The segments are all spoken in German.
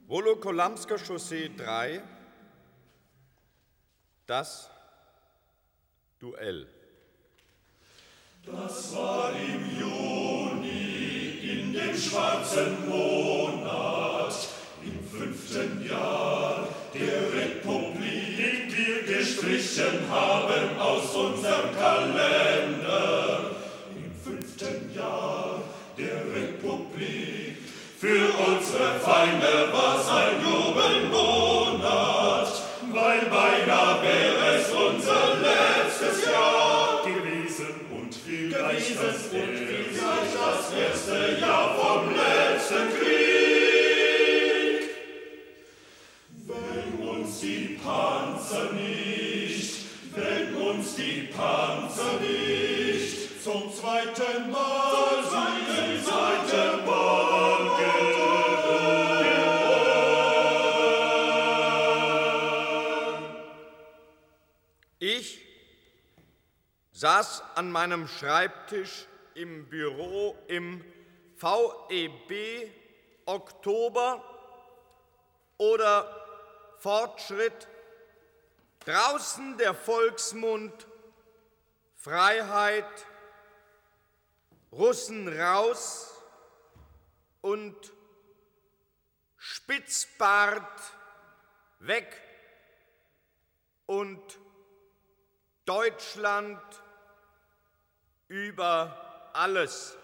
Wolokolamsker Chaussee 3, das Duell. Das war im Juni, in dem schwarzen Monat, im 5. Jahr der Republik, den wir gestrichen haben aus unserem Kalender. Im 5. Jahr der Republik, für unsere Feinde war's ein Jubelmonat, weil beinahe wäre es unser letztes Jahr gewesen und vielleicht das erste Jahr vom letzten Krieg. Wenn uns die Panzer nicht zum zweiten Mal Ich saß an meinem Schreibtisch im Büro im VEB Oktober oder Fortschritt, draußen der Volksmund, Freiheit, Russen raus und Spitzbart weg und Deutschland über alles.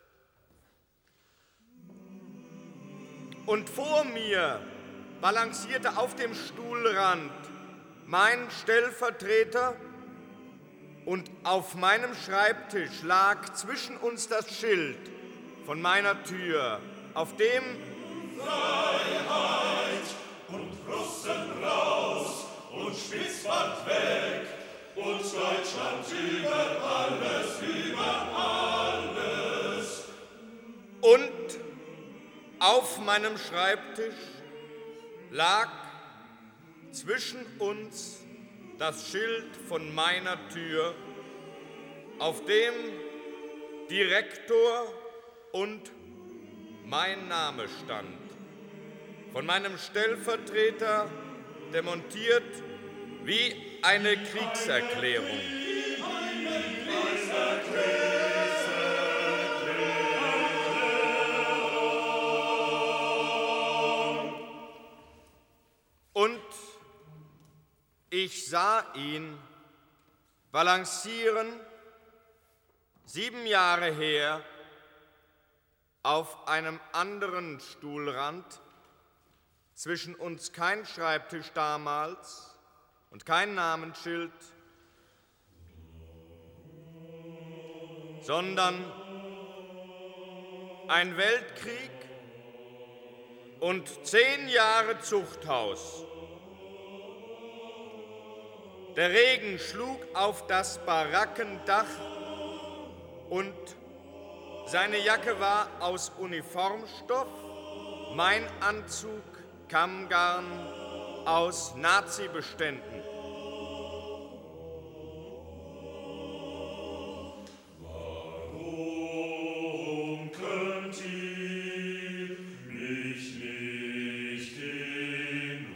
Und vor mir balancierte auf dem Stuhlrand mein Stellvertreter und auf meinem Schreibtisch lag zwischen uns das Schild von meiner Tür, auf dem Freiheit und Russen raus und Spitzbart weg und Deutschland über alles, über alles. Und auf meinem Schreibtisch lag zwischen uns das Schild von meiner Tür, auf dem Direktor und mein Name stand. Von meinem Stellvertreter demontiert wie eine Kriegserklärung. Und ich sah ihn balancieren, 7 Jahre her, auf einem anderen Stuhlrand, zwischen uns kein Schreibtisch damals und kein Namensschild, sondern ein Weltkrieg und 10 Jahre Zuchthaus. Der Regen schlug auf das Barackendach und seine Jacke war aus Uniformstoff, mein Anzug Kammgarn aus Nazi-Beständen. Warum könnt ihr mich nicht in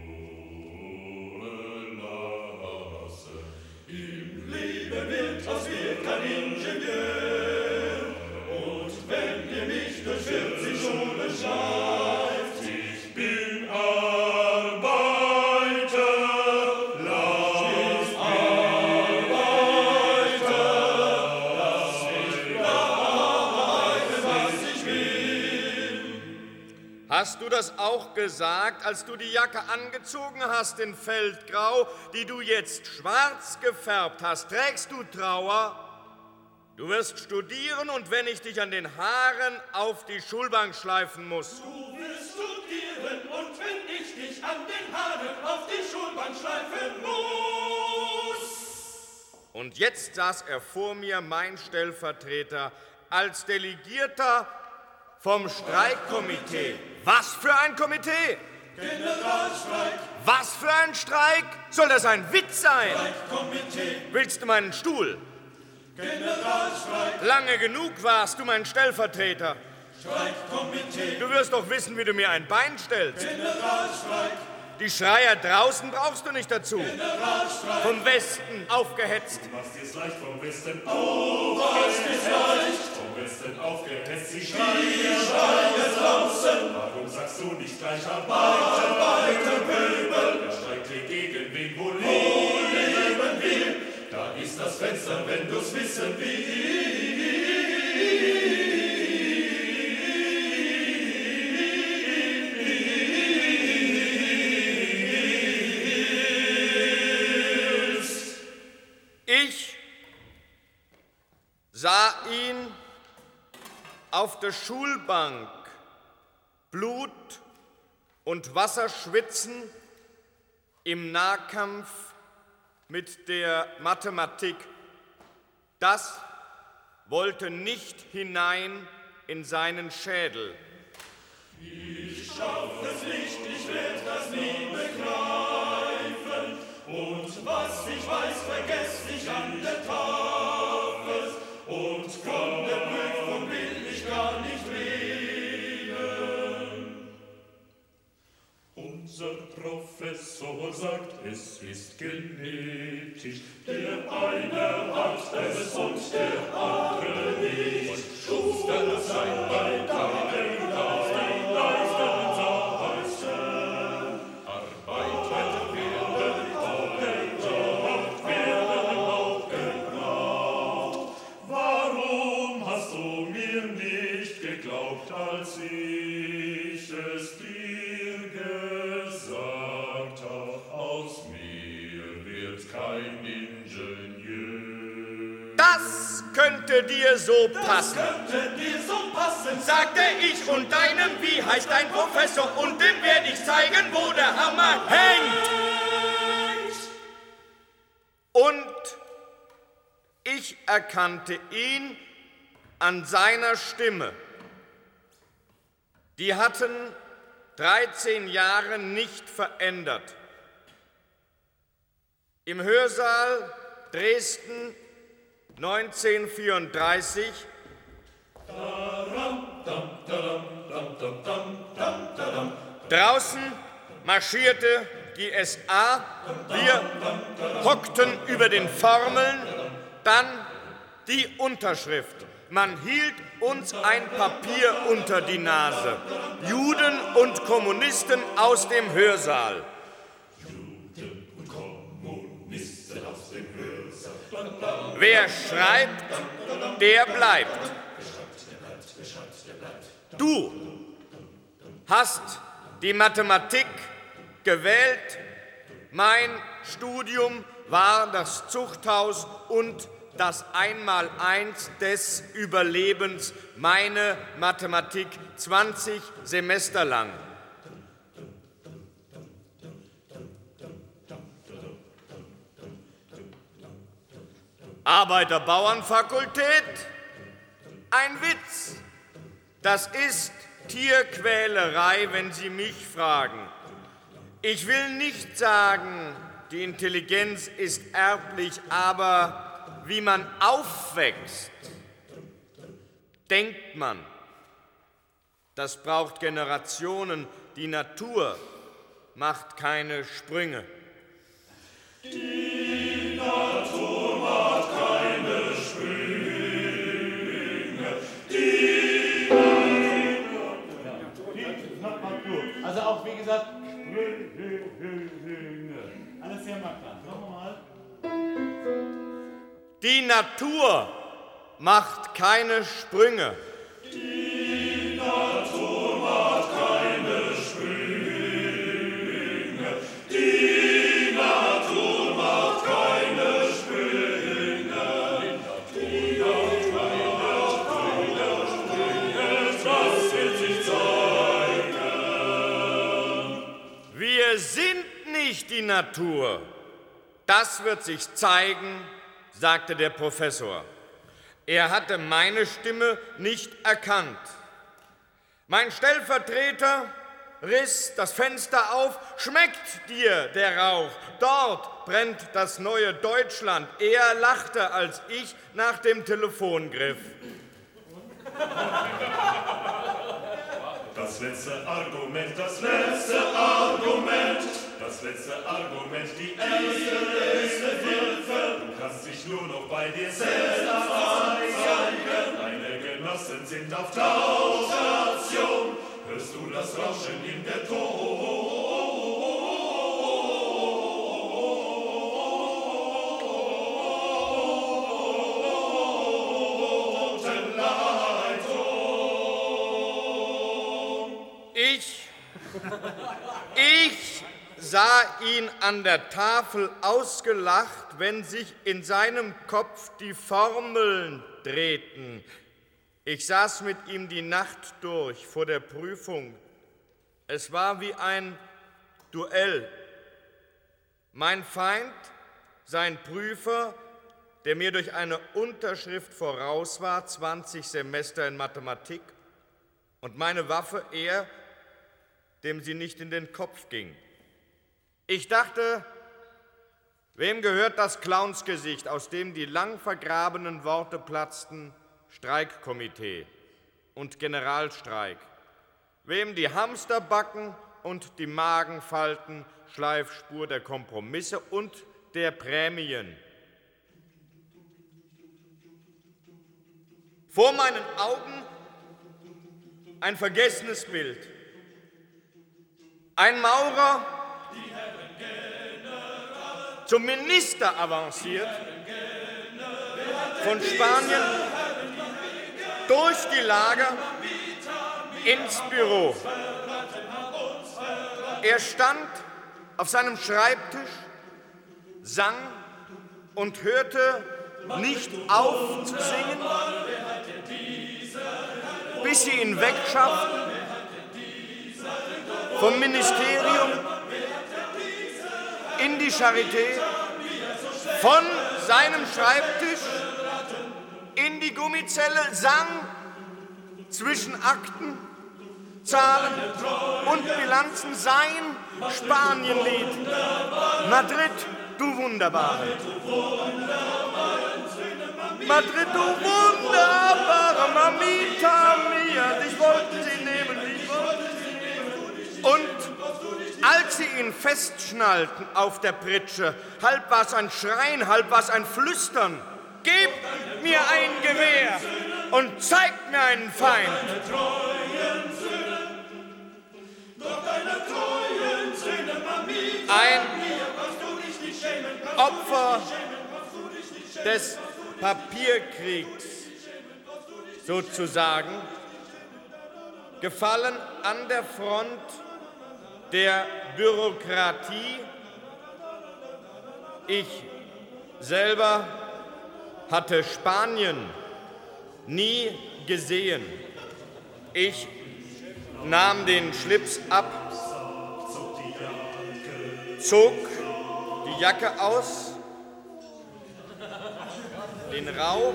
Ruhe lassen? Im Leben wird aus mir kein Ingenieur. Und wenn ihr mich durch 40 Schulen schleift, ich bin Hast du das auch gesagt, als du die Jacke angezogen hast in Feldgrau, die du jetzt schwarz gefärbt hast? Trägst du Trauer? Du wirst studieren und wenn ich dich an den Haaren auf die Schulbank schleifen muss. Du wirst studieren und wenn ich dich an den Haaren auf die Schulbank schleifen muss. Und jetzt saß er vor mir, mein Stellvertreter, als Delegierter vom Streikkomitee. Was für ein Komitee? Generalstreik. Was für ein Streik? Soll das ein Witz sein? Streikkomitee. Willst du meinen Stuhl? Generalstreik. Lange genug warst du mein Stellvertreter. Streikkomitee. Du wirst doch wissen, wie du mir ein Bein stellst. Generalstreik. Die Schreier draußen brauchst du nicht dazu. Generalstreik. Vom Westen aufgehetzt. Du machst dir's leicht vom Westen Du hast es leicht. vom Westen aufgehetzt, sie Die schreien. Schreie draußen. Warum sagst du nicht gleich Arbeiter, Pöbel. Der Streik geht gegen wen, wo Wo leben wir? Da ist das Fenster, wenn du's wissen willst. Ich sah ihn auf der Schulbank Blut und Wasser schwitzen im Nahkampf mit der Mathematik. Das wollte nicht hinein in seinen Schädel. Ich schaff es nicht, ich werd das nie begreifen. Und was ich weiß, vergess ich an der Tafel. Und von der Prüfung will ich gar nicht reden. Unser Professor sagt, es ist genetisch. Der eine hat es und der andere nicht. Und Schuster sein bei Tagen darf die Leisten heißen. Arbeiter werden auch gebraucht. Warum hast du mir nicht geglaubt, als ich es dir gesagt hab? Aus mir wird kein Ingenieur. Das könnte dir so Das passen, könnte dir so passen. sagte ich und deinem, wie heißt dein Professor, und dem werde ich zeigen, wo der Hammer hängt. Und ich erkannte ihn an seiner Stimme. Die hatten 13 Jahre nicht verändert. Im Hörsaal Dresden 1934 draußen marschierte die SA, wir hockten über den Formeln, dann die Unterschrift. Man hielt uns ein Papier unter die Nase. Juden und Kommunisten aus dem Hörsaal. Wer schreibt, der bleibt. Du hast die Mathematik gewählt. Mein Studium war das Zuchthaus und das Einmaleins des Überlebens, meine Mathematik 20 Semester lang. Arbeiter-Bauern-Fakultät? Ein Witz. Das ist Tierquälerei, wenn Sie mich fragen. Ich will nicht sagen, die Intelligenz ist erblich, aber wie man aufwächst, denkt man. Das braucht Generationen. Die Natur macht keine Sprünge. Die Natur macht keine Sprünge. Die Natur. Also auch, wie gesagt, alles sehr markant. Machen wir mal. Die Natur macht keine Sprünge. Die Natur macht keine Sprünge. Die Natur macht keine Sprünge. Die Natur macht keine Sprünge. Das wird sich zeigen. Wir sind nicht die Natur. Das wird sich zeigen, sagte der Professor. Er hatte meine Stimme nicht erkannt. Mein Stellvertreter riss das Fenster auf. Schmeckt dir der Rauch? Dort brennt das neue Deutschland. Er lachte, als ich nach dem Telefon griff. Das letzte Argument, das letzte Argument, das letzte Argument, die erste Hilfe. Du kannst dich nur noch bei dir selbst zeigen. Deine Genossen sind auf Tauchstation. Hörst du das Rauschen in der Ich sah ihn an der Tafel ausgelacht, wenn sich in seinem Kopf die Formeln drehten. Ich saß mit ihm die Nacht durch vor der Prüfung. Es war wie ein Duell. Mein Feind, sein Prüfer, der mir durch eine Unterschrift voraus war, 20 Semester in Mathematik, und meine Waffe er, dem sie nicht in den Kopf ging. Ich dachte, wem gehört das Clownsgesicht, aus dem die lang vergrabenen Worte platzten? Streikkomitee und Generalstreik. Wem die Hamsterbacken und die Magenfalten, Schleifspur der Kompromisse und der Prämien. Vor meinen Augen ein vergessenes Bild. Ein Maurer, zum Minister avanciert, von Spanien durch die Lager ins Büro. Er stand auf seinem Schreibtisch, sang und hörte nicht auf zu singen, bis sie ihn wegschafften vom Ministerium in die Charité, von seinem Schreibtisch in die Gummizelle, sang zwischen Akten, Zahlen und Bilanzen sein Spanienlied. Madrid, du Wunderbare. Madrid, du Wunderbare, Mamita mia, dich wollten sie nehmen, dich wollten sie nehmen. Und als sie ihn festschnallten auf der Pritsche, halb war's ein Schreien, halb war's ein Flüstern. Gebt mir ein Gewehr und zeigt mir einen Feind. Ein Opfer des Papierkriegs, sozusagen, gefallen an der Front der Bürokratie. Ich selber hatte Spanien nie gesehen. Ich nahm den Schlips ab, zog die Jacke aus, den Rauch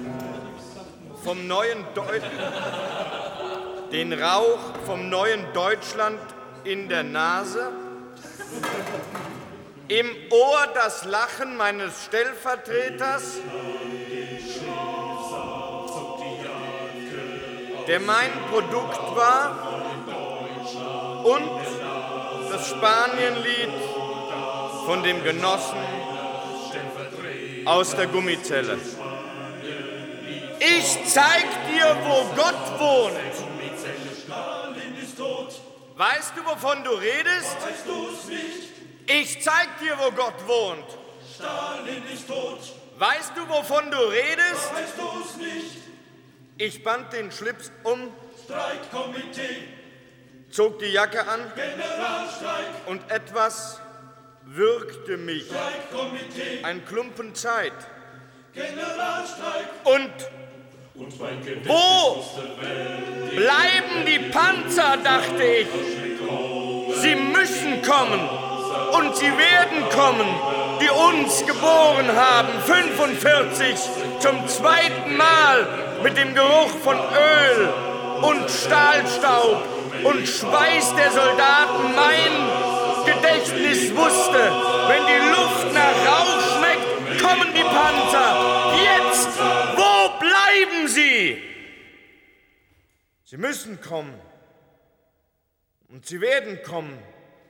vom neuen Deutschland in der Nase, im Ohr das Lachen meines Stellvertreters, der mein Produkt war, und das Spanienlied von dem Genossen aus der Gummizelle. Ich zeig dir, wo Gott wohnt. Weißt du, wovon du redest? Ich zeig dir, wo Gott wohnt. Weißt du, wovon du redest? Ich band den Schlips um, zog die Jacke an und etwas würgte mich. Ein Klumpen Zeit. Und wo bleiben die Panzer, dachte ich. Sie müssen kommen und sie werden kommen, die uns geboren haben, 45, zum zweiten Mal mit dem Geruch von Öl und Stahlstaub und Schweiß der Soldaten. Mein Gedächtnis wusste, wenn die Luft nach Rauch schmeckt, kommen die Panzer. Jetzt, wo bleiben sie? Sie müssen kommen. Und sie werden kommen,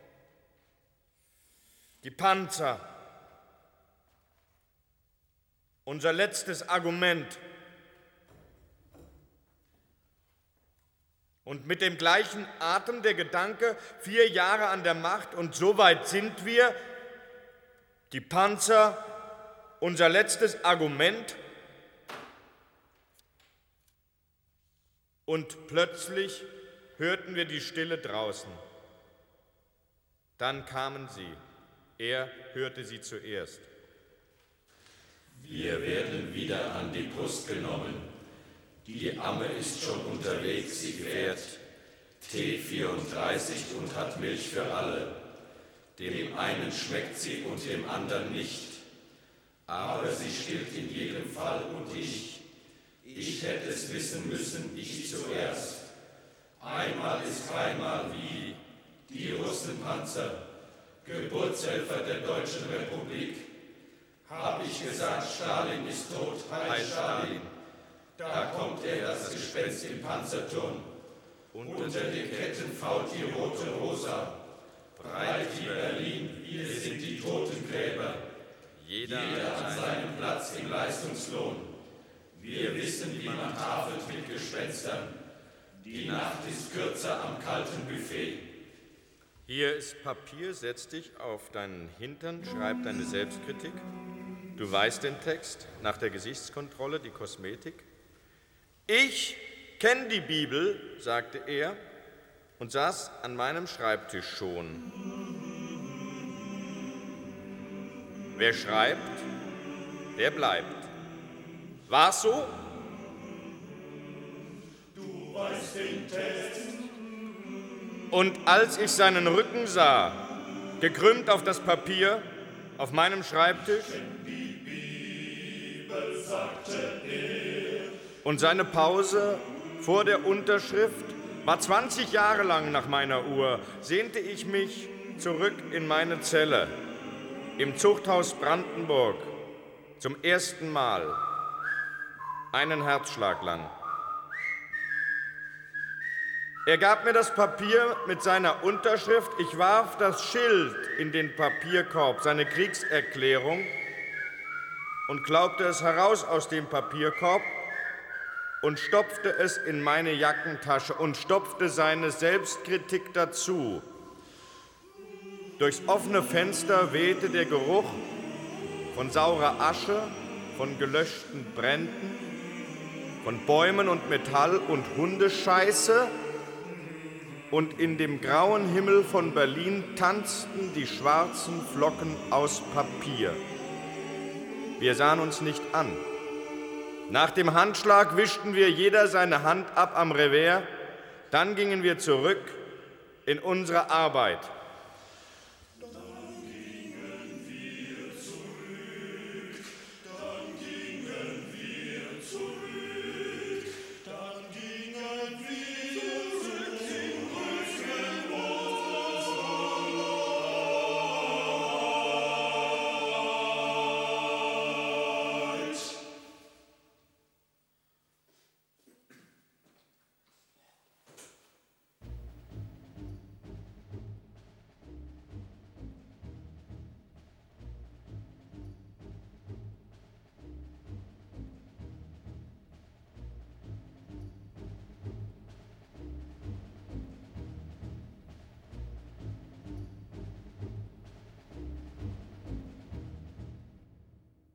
die Panzer. Unser letztes Argument. Und mit dem gleichen Atem der Gedanke, 4 Jahre an der Macht und so weit sind wir, die Panzer, unser letztes Argument. Und plötzlich hörten wir die Stille draußen. Dann kamen sie. Er hörte sie zuerst. Wir werden wieder an die Brust genommen. Die Amme ist schon unterwegs, sie fährt T34 und hat Milch für alle. Dem einen schmeckt sie und dem anderen nicht. Aber sie stillt in jedem Fall und ich hätte es wissen müssen, ich zuerst. Einmal ist keinmal wie die Russenpanzer, Geburtshelfer der Deutschen Republik. Hab ich gesagt, Stalin ist tot, Heil Stalin. Da kommt er, das Gespenst im Panzerturm. Unter den Ketten fault die rote Rosa. Breit wie Berlin, wir sind die Totengräber. Jeder an seinem Platz im Leistungslohn. Wir wissen, wie man tafelt mit Gespenstern. Die Nacht ist kürzer am kalten Buffet. Hier ist Papier, setz dich auf deinen Hintern, schreib deine Selbstkritik. Du weißt den Text, nach der Gesichtskontrolle die Kosmetik. Ich kenne die Bibel, sagte er, und saß an meinem Schreibtisch schon. Wer schreibt, der bleibt. War's so? Du weißt den Text. Und als ich seinen Rücken sah, gekrümmt auf das Papier, auf meinem Schreibtisch, Die Bibel sagte er. Und seine Pause vor der Unterschrift war 20 Jahre lang nach meiner Uhr, sehnte ich mich zurück in meine Zelle im Zuchthaus Brandenburg zum ersten Mal, einen Herzschlag lang. Er gab mir das Papier mit seiner Unterschrift, ich warf das Schild in den Papierkorb, seine Kriegserklärung, und klaubte es heraus aus dem Papierkorb und stopfte es in meine Jackentasche und stopfte seine Selbstkritik dazu. Durchs offene Fenster wehte der Geruch von saurer Asche, von gelöschten Bränden, von Bäumen und Metall und Hundescheiße, und in dem grauen Himmel von Berlin tanzten die schwarzen Flocken aus Papier. Wir sahen uns nicht an. Nach dem Handschlag wischten wir jeder seine Hand ab am Revers, dann gingen wir zurück in unsere Arbeit.